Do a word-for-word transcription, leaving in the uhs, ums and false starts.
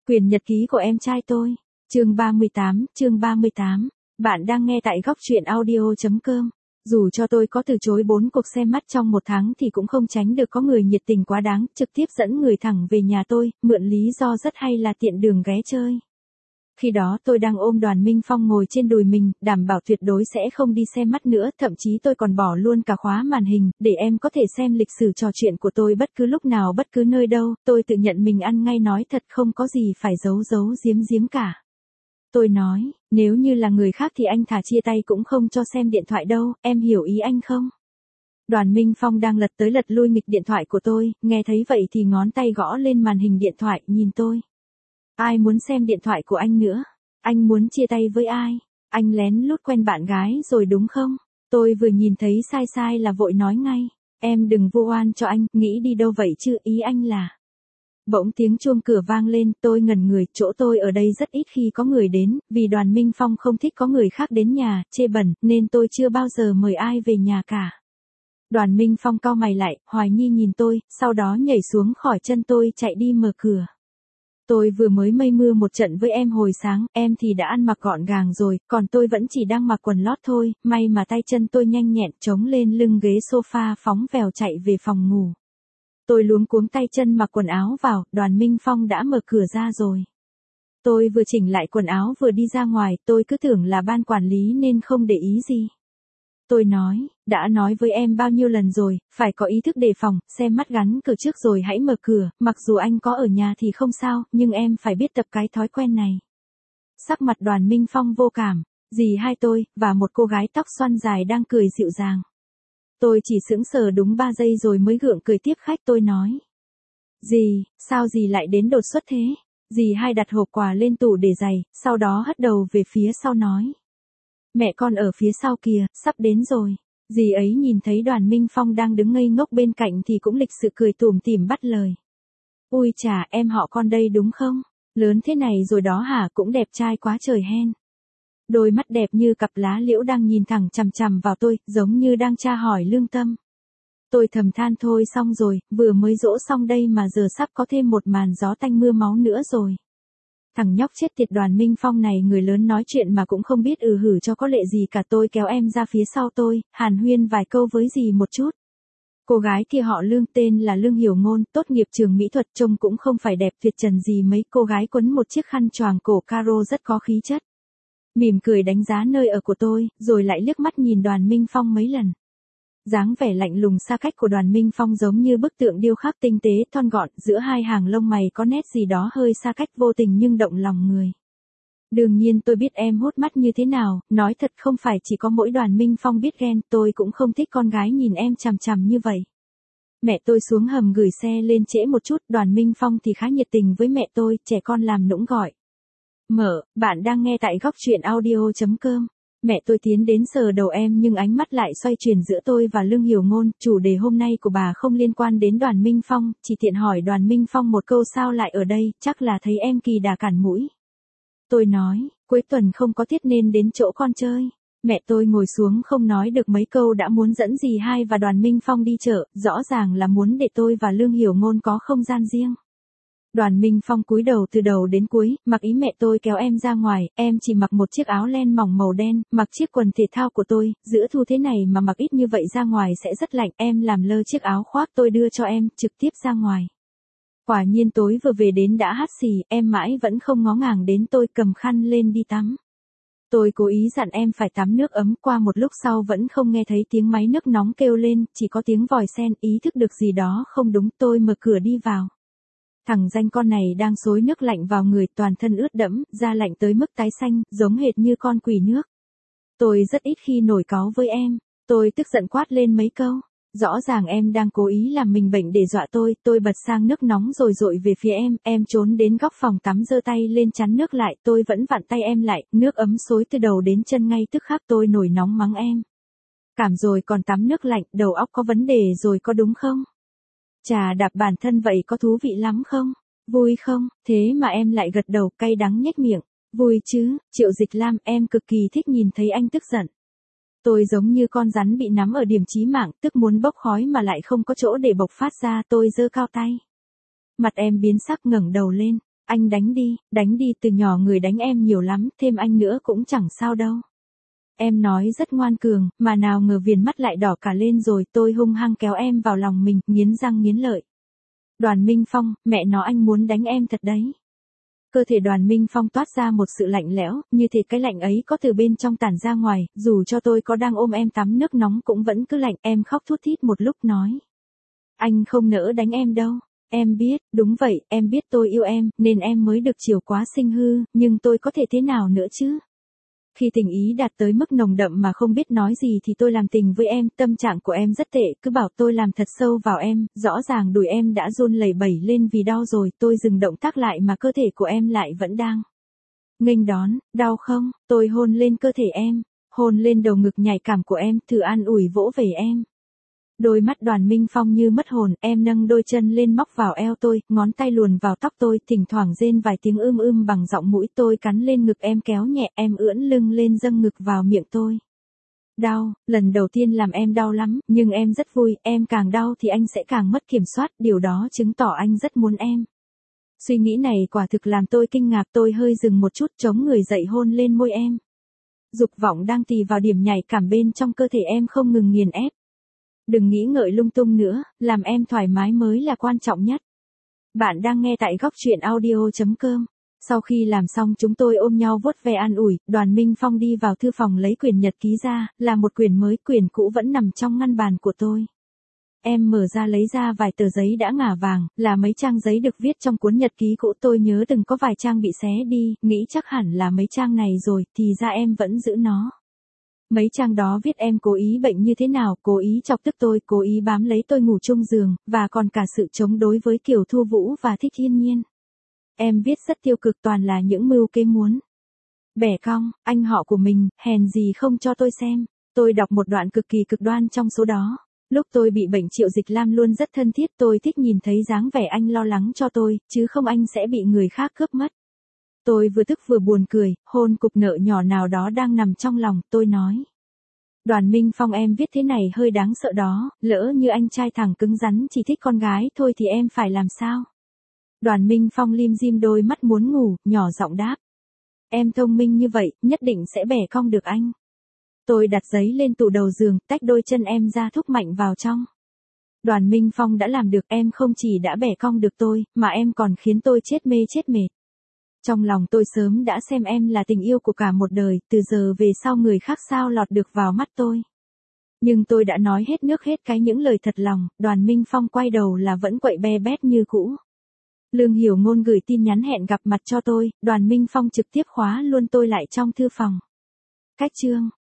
Quyền nhật ký của em trai tôi. Chương ba mươi tám, chương ba mươi tám. Bạn đang nghe tại góc truyện audio chấm com. Dù cho tôi có từ chối bốn cuộc xem mắt trong một tháng thì cũng không tránh được có người nhiệt tình quá đáng, trực tiếp dẫn người thẳng về nhà tôi, mượn lý do rất hay là tiện đường ghé chơi. Khi đó tôi đang ôm Đoàn Minh Phong ngồi trên đùi mình, đảm bảo tuyệt đối sẽ không đi xem mắt nữa, thậm chí tôi còn bỏ luôn cả khóa màn hình, để em có thể xem lịch sử trò chuyện của tôi bất cứ lúc nào bất cứ nơi đâu, tôi tự nhận mình ăn ngay nói thật không có gì phải giấu giấu giếm giếm cả. Tôi nói, nếu như là người khác thì anh thà chia tay cũng không cho xem điện thoại đâu, em hiểu ý anh không? Đoàn Minh Phong đang lật tới lật lui nghịch điện thoại của tôi, nghe thấy vậy thì ngón tay gõ lên màn hình điện thoại, nhìn tôi. Ai muốn xem điện thoại của anh nữa? Anh muốn chia tay với ai? Anh lén lút quen bạn gái rồi đúng không? Tôi vừa nhìn thấy sai sai là vội nói ngay. Em đừng vu oan cho anh, nghĩ đi đâu vậy chứ, ý anh là... Bỗng tiếng chuông cửa vang lên, tôi ngẩn người, chỗ tôi ở đây rất ít khi có người đến, vì Đoàn Minh Phong không thích có người khác đến nhà, chê bẩn, nên tôi chưa bao giờ mời ai về nhà cả. Đoàn Minh Phong cau mày lại, hoài nghi nhìn tôi, sau đó nhảy xuống khỏi chân tôi chạy đi mở cửa. Tôi vừa mới mây mưa một trận với em hồi sáng, em thì đã ăn mặc gọn gàng rồi, còn tôi vẫn chỉ đang mặc quần lót thôi, may mà tay chân tôi nhanh nhẹn chống lên lưng ghế sofa phóng vèo chạy về phòng ngủ. Tôi luống cuống tay chân mặc quần áo vào, Đoàn Minh Phong đã mở cửa ra rồi. Tôi vừa chỉnh lại quần áo vừa đi ra ngoài, tôi cứ tưởng là ban quản lý nên không để ý gì. Tôi nói, đã nói với em bao nhiêu lần rồi, phải có ý thức đề phòng, xem mắt gắn cửa trước rồi hãy mở cửa, mặc dù anh có ở nhà thì không sao, nhưng em phải biết tập cái thói quen này. Sắc mặt Đoàn Minh Phong vô cảm, dì hai tôi, và một cô gái tóc xoăn dài đang cười dịu dàng. Tôi chỉ sững sờ đúng ba giây rồi mới gượng cười tiếp khách, tôi nói. Dì, sao dì lại đến đột xuất thế? Dì hai đặt hộp quà lên tủ để giày, sau đó hất đầu về phía sau nói. Mẹ con ở phía sau kìa, sắp đến rồi. Dì ấy nhìn thấy Đoàn Minh Phong đang đứng ngây ngốc bên cạnh thì cũng lịch sự cười tủm tỉm bắt lời. Ui chà, em họ con đây đúng không? Lớn thế này rồi đó hả, cũng đẹp trai quá trời hen. Đôi mắt đẹp như cặp lá liễu đang nhìn thẳng chằm chằm vào tôi, giống như đang tra hỏi lương tâm. Tôi thầm than thôi xong rồi, vừa mới dỗ xong đây mà giờ sắp có thêm một màn gió tanh mưa máu nữa rồi. Thằng nhóc chết tiệt Đoàn Minh Phong này, người lớn nói chuyện mà cũng không biết ừ hử cho có lệ gì cả. Tôi kéo em ra phía sau tôi, hàn huyên vài câu với dì một chút. Cô gái kia họ Lương, tên là Lương Hiểu Ngôn, tốt nghiệp trường mỹ thuật, trông cũng không phải đẹp tuyệt trần gì mấy. Cô gái quấn một chiếc khăn choàng cổ caro rất có khí chất. Mỉm cười đánh giá nơi ở của tôi, rồi lại liếc mắt nhìn Đoàn Minh Phong mấy lần. Dáng vẻ lạnh lùng xa cách của Đoàn Minh Phong giống như bức tượng điêu khắc tinh tế, thon gọn, giữa hai hàng lông mày có nét gì đó hơi xa cách vô tình nhưng động lòng người. Đương nhiên tôi biết em hút mắt như thế nào, nói thật không phải chỉ có mỗi Đoàn Minh Phong biết ghen, tôi cũng không thích con gái nhìn em chằm chằm như vậy. Mẹ tôi xuống hầm gửi xe lên trễ một chút, Đoàn Minh Phong thì khá nhiệt tình với mẹ tôi, trẻ con làm nũng gọi. Mở, bạn đang nghe tại góc truyện audio chấm com. Mẹ tôi tiến đến sờ đầu em nhưng ánh mắt lại xoay chuyển giữa tôi và Lương Hiểu Ngôn. Chủ đề hôm nay của bà không liên quan đến Đoàn Minh Phong, chỉ tiện hỏi Đoàn Minh Phong một câu sao lại ở đây, chắc là thấy em kỳ đà cản mũi. Tôi nói, cuối tuần không có tiết nên đến chỗ con chơi. Mẹ tôi ngồi xuống không nói được mấy câu đã muốn dẫn dì hai và Đoàn Minh Phong đi chợ, rõ ràng là muốn để tôi và Lương Hiểu Ngôn có không gian riêng. Đoàn Minh Phong cúi đầu từ đầu đến cuối, mặc ý mẹ tôi kéo em ra ngoài, em chỉ mặc một chiếc áo len mỏng màu đen, mặc chiếc quần thể thao của tôi, giữa thu thế này mà mặc ít như vậy ra ngoài sẽ rất lạnh, em làm lơ chiếc áo khoác tôi đưa cho em, trực tiếp ra ngoài. Quả nhiên tối vừa về đến đã hắt xì, em mãi vẫn không ngó ngàng đến tôi, cầm khăn lên đi tắm. Tôi cố ý dặn em phải tắm nước ấm, qua một lúc sau vẫn không nghe thấy tiếng máy nước nóng kêu lên, chỉ có tiếng vòi sen, ý thức được gì đó không đúng, tôi mở cửa đi vào. Thằng danh con này đang xối nước lạnh vào người, toàn thân ướt đẫm, da lạnh tới mức tái xanh, giống hệt như con quỷ nước. Tôi rất ít khi nổi cáu với em, tôi tức giận quát lên mấy câu. Rõ ràng em đang cố ý làm mình bệnh để dọa tôi, tôi bật sang nước nóng rồi dội về phía em, em trốn đến góc phòng tắm giơ tay lên chắn nước lại, tôi vẫn vặn tay em lại, nước ấm xối từ đầu đến chân ngay tức khắc, tôi nổi nóng mắng em. Cảm rồi còn tắm nước lạnh, đầu óc có vấn đề rồi có đúng không? Chà đạp bản thân vậy có thú vị lắm không? Vui không? Thế mà em lại gật đầu cay đắng nhếch miệng. Vui chứ, Triệu Dịch Lam, em cực kỳ thích nhìn thấy anh tức giận. Tôi giống như con rắn bị nắm ở điểm chí mạng, tức muốn bốc khói mà lại không có chỗ để bộc phát ra, tôi giơ cao tay. Mặt em biến sắc ngẩng đầu lên. Anh đánh đi, đánh đi, từ nhỏ người đánh em nhiều lắm, thêm anh nữa cũng chẳng sao đâu. Em nói rất ngoan cường, mà nào ngờ viền mắt lại đỏ cả lên rồi, tôi hung hăng kéo em vào lòng mình, nghiến răng nghiến lợi. Đoàn Minh Phong, mẹ nó anh muốn đánh em thật đấy. Cơ thể Đoàn Minh Phong toát ra một sự lạnh lẽo, như thể cái lạnh ấy có từ bên trong tản ra ngoài, dù cho tôi có đang ôm em tắm nước nóng cũng vẫn cứ lạnh, em khóc thút thít một lúc nói. Anh không nỡ đánh em đâu. Em biết, đúng vậy, em biết tôi yêu em, nên em mới được chiều quá sinh hư, nhưng tôi có thể thế nào nữa chứ? Khi tình ý đạt tới mức nồng đậm mà không biết nói gì thì tôi làm tình với em, tâm trạng của em rất tệ, cứ bảo tôi làm thật sâu vào em, rõ ràng đùi em đã run lẩy bẩy lên vì đau rồi, tôi dừng động tác lại mà cơ thể của em lại vẫn đang nghênh đón, đau không? Tôi hôn lên cơ thể em, hôn lên đầu ngực nhạy cảm của em, thử an ủi vỗ về em. Đôi mắt Đoàn Minh Phong như mất hồn, em nâng đôi chân lên móc vào eo tôi, ngón tay luồn vào tóc tôi, thỉnh thoảng rên vài tiếng ưm ưm bằng giọng mũi, tôi cắn lên ngực em kéo nhẹ, em ưỡn lưng lên dâng ngực vào miệng tôi. Đau, lần đầu tiên làm em đau lắm, nhưng em rất vui, em càng đau thì anh sẽ càng mất kiểm soát, điều đó chứng tỏ anh rất muốn em. Suy nghĩ này quả thực làm tôi kinh ngạc, tôi hơi dừng một chút, chống người dậy hôn lên môi em. Dục vọng đang tì vào điểm nhạy cảm bên trong cơ thể em không ngừng nghiền ép. Đừng nghĩ ngợi lung tung nữa, làm em thoải mái mới là quan trọng nhất. Bạn đang nghe tại góc truyện audio chấm com. Sau khi làm xong chúng tôi ôm nhau vuốt ve an ủi, Đoàn Minh Phong đi vào thư phòng lấy quyển nhật ký ra, là một quyển mới, quyển cũ vẫn nằm trong ngăn bàn của tôi. Em mở ra lấy ra vài tờ giấy đã ngả vàng, là mấy trang giấy được viết trong cuốn nhật ký cũ, tôi nhớ từng có vài trang bị xé đi, nghĩ chắc hẳn là mấy trang này rồi, thì ra em vẫn giữ nó. Mấy trang đó viết em cố ý bệnh như thế nào, cố ý chọc tức tôi, cố ý bám lấy tôi ngủ chung giường, và còn cả sự chống đối với Kiều Thu Vũ và Thích Hiên Nhiên. Em viết rất tiêu cực, toàn là những mưu kế muốn bẻ cong anh họ của mình, hèn gì không cho tôi xem. Tôi đọc một đoạn cực kỳ cực đoan trong số đó. Lúc tôi bị bệnh Triệu Dịch Lam luôn rất thân thiết, tôi thích nhìn thấy dáng vẻ anh lo lắng cho tôi, chứ không anh sẽ bị người khác cướp mất. Tôi vừa tức vừa buồn cười, hôn cục nợ nhỏ nào đó đang nằm trong lòng, tôi nói. Đoàn Minh Phong, em viết thế này hơi đáng sợ đó, lỡ như anh trai thẳng cứng rắn chỉ thích con gái thôi thì em phải làm sao? Đoàn Minh Phong lim dim đôi mắt muốn ngủ, nhỏ giọng đáp. Em thông minh như vậy, nhất định sẽ bẻ cong được anh. Tôi đặt giấy lên tủ đầu giường, tách đôi chân em ra thúc mạnh vào trong. Đoàn Minh Phong đã làm được, em không chỉ đã bẻ cong được tôi, mà em còn khiến tôi chết mê chết mệt. Trong lòng tôi sớm đã xem em là tình yêu của cả một đời, từ giờ về sau người khác sao lọt được vào mắt tôi. Nhưng tôi đã nói hết nước hết cái những lời thật lòng, Đoàn Minh Phong quay đầu là vẫn quậy be bét như cũ. Lương Hiểu Ngôn gửi tin nhắn hẹn gặp mặt cho tôi, Đoàn Minh Phong trực tiếp khóa luôn tôi lại trong thư phòng. Cách chương